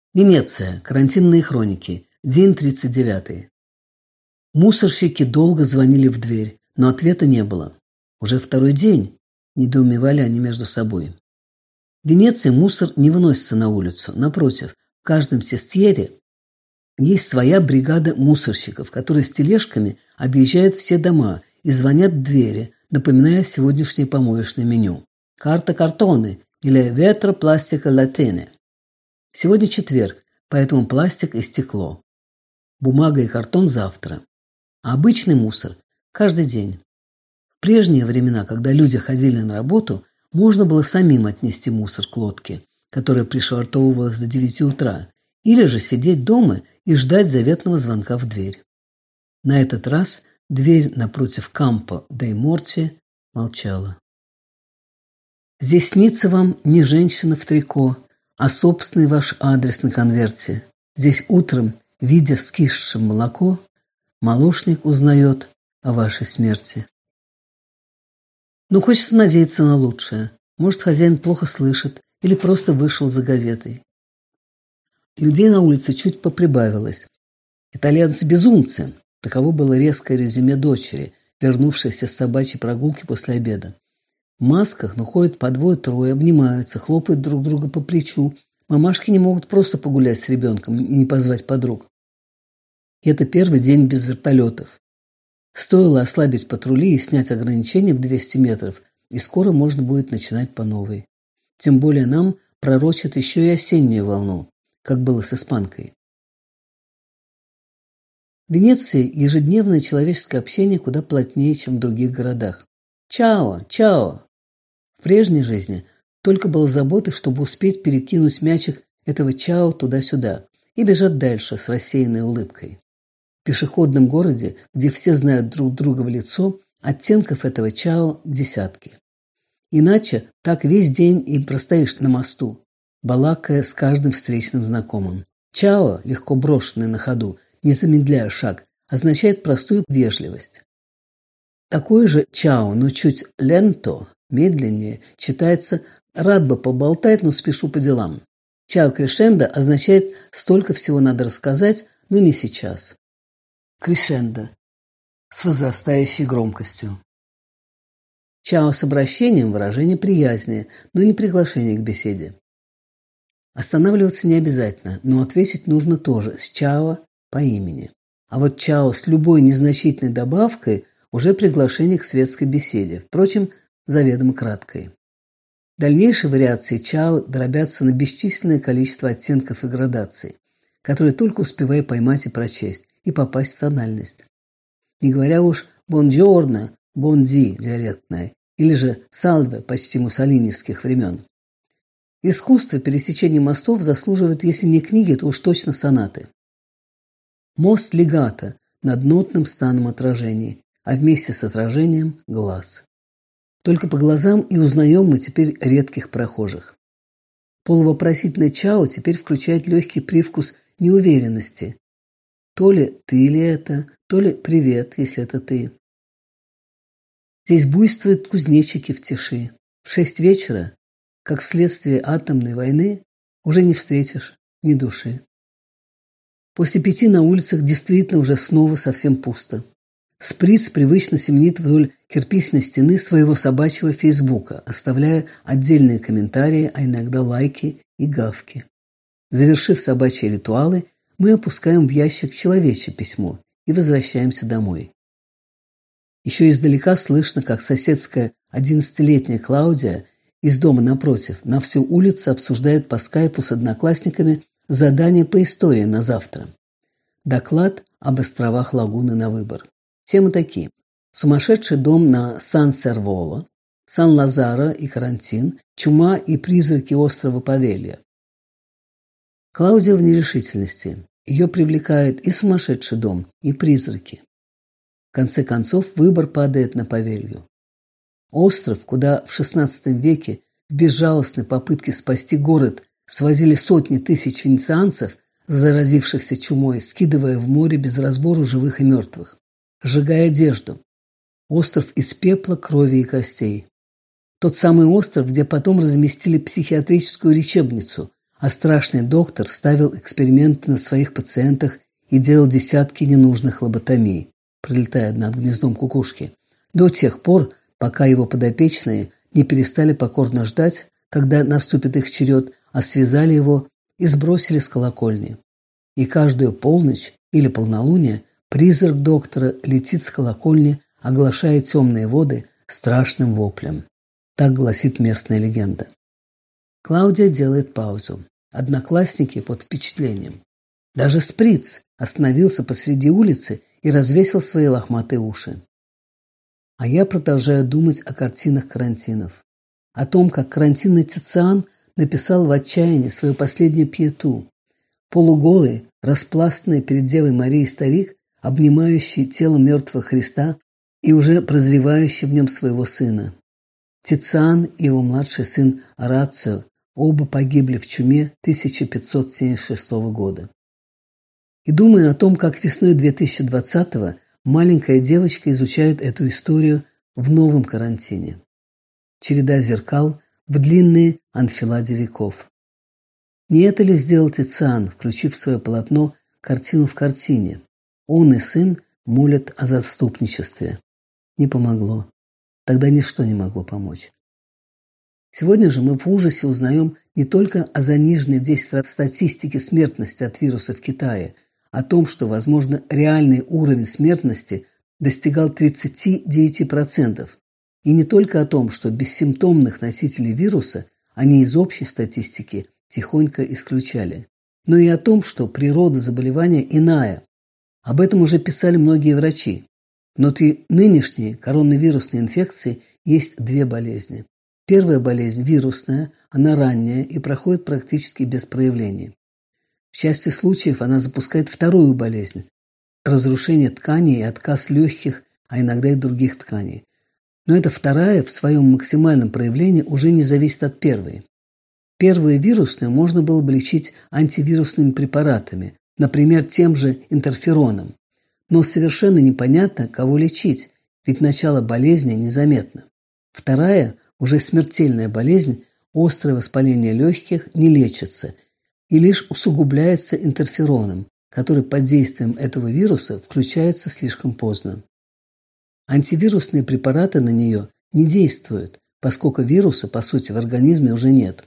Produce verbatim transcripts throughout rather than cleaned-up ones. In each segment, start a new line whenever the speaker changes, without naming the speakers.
Венеция. Карантинные хроники. День тридцать девятый. Мусорщики долго звонили в дверь, но ответа не было. Уже второй день, недоумевали они между собой. В Венеции мусор не выносится на улицу. Напротив, в каждом сестьере есть своя бригада мусорщиков, которые с тележками объезжают все дома и звонят в двери, напоминая сегодняшнее помоечное меню. Карта картоны или ветро пластика латине. Сегодня четверг, поэтому пластик и стекло. Бумага и картон завтра. А обычный мусор каждый день. В прежние времена, когда люди ходили на работу, можно было самим отнести мусор к лодке, которая пришвартовывалась до девяти утра, или же сидеть дома и ждать заветного звонка в дверь. На этот раз дверь напротив Кампо дей Морти молчала. Здесь снится вам не женщина в трико, а собственный ваш адрес на конверте. Здесь утром, видя скисшее молоко, молочник узнает о вашей смерти. Но хочется надеяться на лучшее. Может, хозяин плохо слышит или просто вышел за газетой. Людей на улице чуть поприбавилось. Итальянцы-безумцы. Таково было резкое резюме дочери, вернувшейся с собачьей прогулки после обеда. В масках, но ходят по двое-трое, обнимаются, хлопают друг друга по плечу. Мамашки не могут просто погулять с ребенком и не позвать подруг. И это первый день без вертолетов. Стоило ослабить патрули и снять ограничения в двести метров, и скоро можно будет начинать по новой. Тем более нам пророчат еще и осеннюю волну, как было с испанкой. В Венеции ежедневное человеческое общение куда плотнее, чем в других городах. «Чао! Чао!» В прежней жизни только было заботы, чтобы успеть перекинуть мячик этого чао туда-сюда и бежать дальше с рассеянной улыбкой. В пешеходном городе, где все знают друг друга в лицо, оттенков этого чао десятки. Иначе так весь день и простоишь на мосту, балакая с каждым встречным знакомым. Чао, легко брошенный на ходу, не замедляя шаг, означает простую вежливость. Такое же чао, но чуть ленто, медленнее, читается «рад бы поболтать, но спешу по делам». Чао крешендо означает «столько всего надо рассказать, но не сейчас». Крешендо с возрастающей громкостью. Чао с обращением выражение приязни, но не приглашение к беседе. Останавливаться не обязательно, но ответить нужно тоже с чао по имени. А вот чао с любой незначительной добавкой уже приглашение к светской беседе, впрочем, заведомо краткой. Дальнейшие вариации чао дробятся на бесчисленное количество оттенков и градаций, которые только успевай поймать и прочесть, и попасть в тональность. Не говоря уж «бонджорно», «бонди» диалектное, или же «салве» почти муссолиневских времен. Искусство пересечения мостов заслуживает, если не книги, то уж точно сонаты. Мост легато над нотным станом отражений, а вместе с отражением – глаз. Только по глазам и узнаем мы теперь редких прохожих. Полувопросительное чао теперь включает легкий привкус неуверенности. То ли ты ли это, то ли привет, если это ты. Здесь буйствуют кузнечики в тиши. В шесть вечера, как вследствие атомной войны, уже не встретишь ни души. После пяти на улицах действительно уже снова совсем пусто. Сприц привычно семенит вдоль кирпичной стены своего собачьего фейсбука, оставляя отдельные комментарии, а иногда лайки и гавки. Завершив собачьи ритуалы, мы опускаем в ящик человечье письмо и возвращаемся домой. Еще издалека слышно, как соседская одиннадцатилетняя Клаудия из дома напротив на всю улицу обсуждает по скайпу с одноклассниками задание по истории на завтра. Доклад об островах Лагуны на выбор. Темы такие: сумасшедший дом на Сан-Серволо, Сан-Лазаро и карантин, чума и призраки острова Павелья. Клаудия в нерешительности. Ее привлекает и сумасшедший дом, и призраки. В конце концов, выбор падает на Павелью. Остров, куда в шестнадцатом веке в безжалостной попытке спасти город свозили сотни тысяч венецианцев, заразившихся чумой, скидывая в море без разбору живых и мертвых, сжигая одежду. Остров из пепла, крови и костей. Тот самый остров, где потом разместили психиатрическую лечебницу, а страшный доктор ставил эксперименты на своих пациентах и делал десятки ненужных лоботомий, пролетая над гнездом кукушки, до тех пор, пока его подопечные не перестали покорно ждать, когда наступит их черед, а связали его и сбросили с колокольни. И каждую полночь или полнолуние призрак доктора летит с колокольни, оглашая темные воды страшным воплем. Так гласит местная легенда. Клаудия делает паузу. Одноклассники под впечатлением. Даже Сприц остановился посреди улицы и развесил свои лохматые уши. А я продолжаю думать о картинах карантинов. О том, как карантинный Тициан написал в отчаянии свою последнюю пиету. Полуголый, распластанный перед Девой Марией старик, обнимающий тело мертвого Христа и уже прозревающий в нем своего сына. Тициан и его младший сын Орацио оба погибли в чуме тысяча пятьсот семьдесят шестого года. И думаю о том, как весной две тысячи двадцатого маленькая девочка изучает эту историю в новом карантине. Череда зеркал в длинные анфиладе веков. Не это ли сделал Тициан, включив в свое полотно картину в картине? Он и сын молят о заступничестве. Не помогло. Тогда ничто не могло помочь. Сегодня же мы в ужасе узнаем не только о заниженной в десять раз статистике смертности от вируса в Китае, о том, что, возможно, реальный уровень смертности достигал тридцати девяти процентов, и не только о том, что бессимптомных носителей вируса они из общей статистики тихонько исключали, но и о том, что природа заболевания иная. Об этом уже писали многие врачи. Внутри нынешней коронавирусной инфекции есть две болезни. Первая болезнь вирусная, она ранняя и проходит практически без проявлений. В части случаев она запускает вторую болезнь – разрушение тканей и отказ легких, а иногда и других тканей. Но эта вторая в своем максимальном проявлении уже не зависит от первой. Первую вирусную можно было бы лечить антивирусными препаратами, например, тем же интерфероном. Но совершенно непонятно, кого лечить, ведь начало болезни незаметно. Вторая, уже смертельная болезнь, острое воспаление легких, не лечится и лишь усугубляется интерфероном, который под действием этого вируса включается слишком поздно. Антивирусные препараты на нее не действуют, поскольку вируса, по сути, в организме уже нет.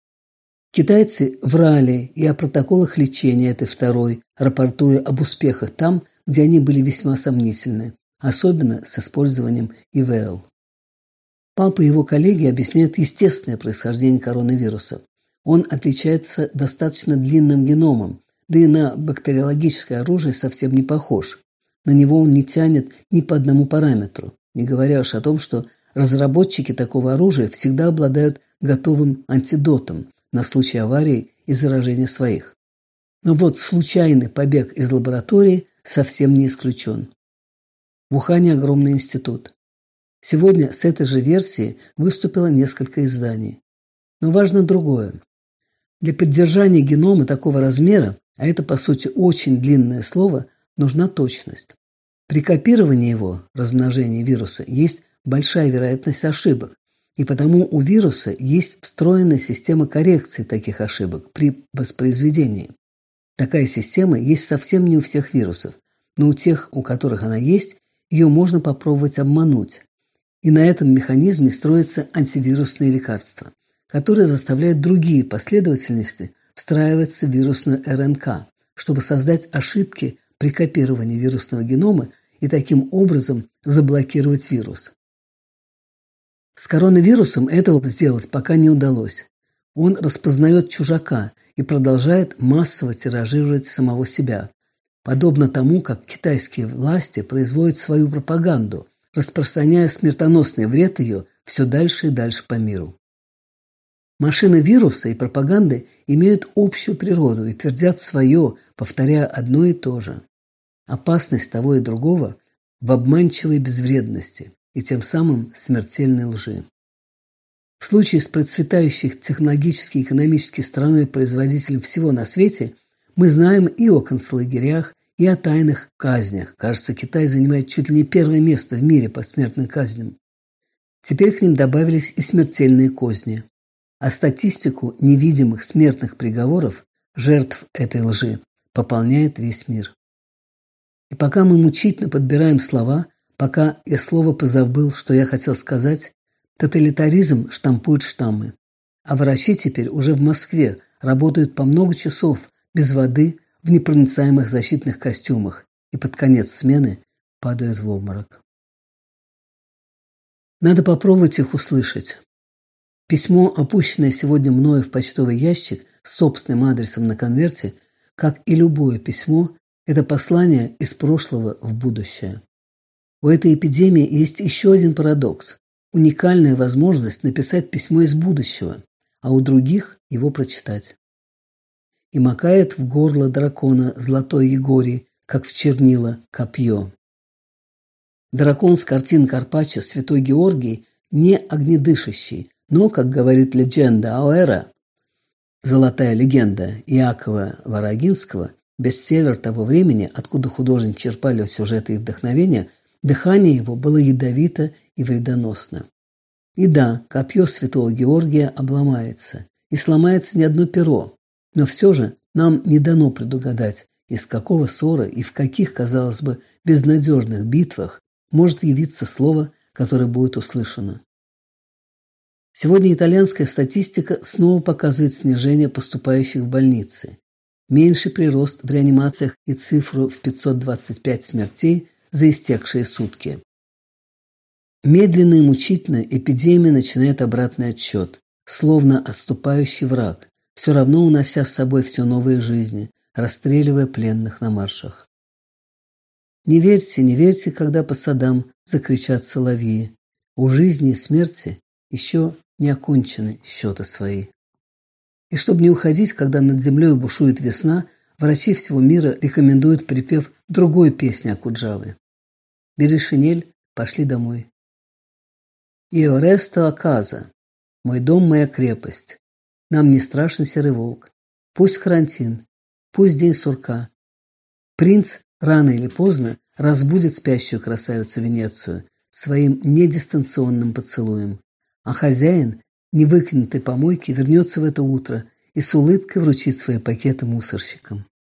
Китайцы врали и о протоколах лечения этой второй, рапортуя об успехах там, где они были весьма сомнительны, особенно с использованием И В Л. Папа и его коллеги объясняют естественное происхождение коронавируса. Он отличается достаточно длинным геномом, да и на бактериологическое оружие совсем не похож. На него он не тянет ни по одному параметру, не говоря уж о том, что разработчики такого оружия всегда обладают готовым антидотом на случай аварии и заражения своих. Но вот случайный побег из лаборатории совсем не исключен. В Ухане огромный институт. Сегодня с этой же версией выступило несколько изданий. Но важно другое. Для поддержания генома такого размера, а это по сути очень длинное слово, нужна точность. При копировании его, размножении вируса, есть большая вероятность ошибок, и потому у вируса есть встроенная система коррекции таких ошибок при воспроизведении. Такая система есть совсем не у всех вирусов, но у тех, у которых она есть, ее можно попробовать обмануть. И на этом механизме строятся антивирусные лекарства, которые заставляют другие последовательности встраиваться в вирусную Р Н К, чтобы создать ошибки при копировании вирусного генома и таким образом заблокировать вирус. С коронавирусом этого сделать пока не удалось. Он распознает чужака и продолжает массово тиражировать самого себя, подобно тому, как китайские власти производят свою пропаганду, распространяя смертоносный вред ее все дальше и дальше по миру. Машины вируса и пропаганды имеют общую природу и твердят свое, повторяя одно и то же. Опасность того и другого в обманчивой безвредности и тем самым смертельной лжи. В случае с процветающей технологически и экономически страной производителем всего на свете мы знаем и о концлагерях, и о тайных казнях. Кажется, Китай занимает чуть ли не первое место в мире по смертным казням. Теперь к ним добавились и смертельные козни. а статистику невидимых смертных приговоров, жертв этой лжи, пополняет весь мир. И пока мы мучительно подбираем слова, пока я слово позабыл, что я хотел сказать, тоталитаризм штампует штаммы. А врачи теперь уже в Москве работают по много часов без воды в непроницаемых защитных костюмах и под конец смены падают в обморок. Надо попробовать их услышать. Письмо, опущенное сегодня мною в почтовый ящик с собственным адресом на конверте, как и любое письмо, это послание из прошлого в будущее. У этой эпидемии есть еще один парадокс – уникальная возможность написать письмо из будущего, а у других его прочитать. И макает в горло дракона золотой Егорий, как в чернила копье. Дракон с картин Карпаччо «Святой Георгий» не огнедышащий, но, как говорит легенда Ауэра, золотая легенда Иакова Варагинского, бестселлер того времени, откуда художники черпали сюжеты и вдохновения, дыхание его было ядовито и вредоносно. И да, копье святого Георгия обломается, и сломается не одно перо, но все же нам не дано предугадать, из какого ссора и в каких, казалось бы, безнадежных битвах может явиться слово, которое будет услышано. Сегодня итальянская статистика снова показывает снижение поступающих в больницы, меньший прирост в реанимациях и цифру в пятьсот двадцать пять смертей за истекшие сутки. Медленно и мучительно эпидемия начинает обратный отсчет, словно отступающий враг, все равно унося с собой все новые жизни, расстреливая пленных на маршах. Не верьте, не верьте, когда по садам закричат соловьи. У жизни и смерти еще не окончены счеты свои. И чтобы не уходить, когда над землей бушует весна, врачи всего мира рекомендуют припев другой песни Окуджавы. Бери шинель, пошли домой. «Io resto a casa», мой дом, моя крепость. Нам не страшен серый волк. Пусть карантин, пусть день сурка. Принц рано или поздно разбудит спящую красавицу Венецию своим недистанционным поцелуем, а хозяин невыкинутой помойки вернется в это утро и с улыбкой вручит свои пакеты мусорщикам.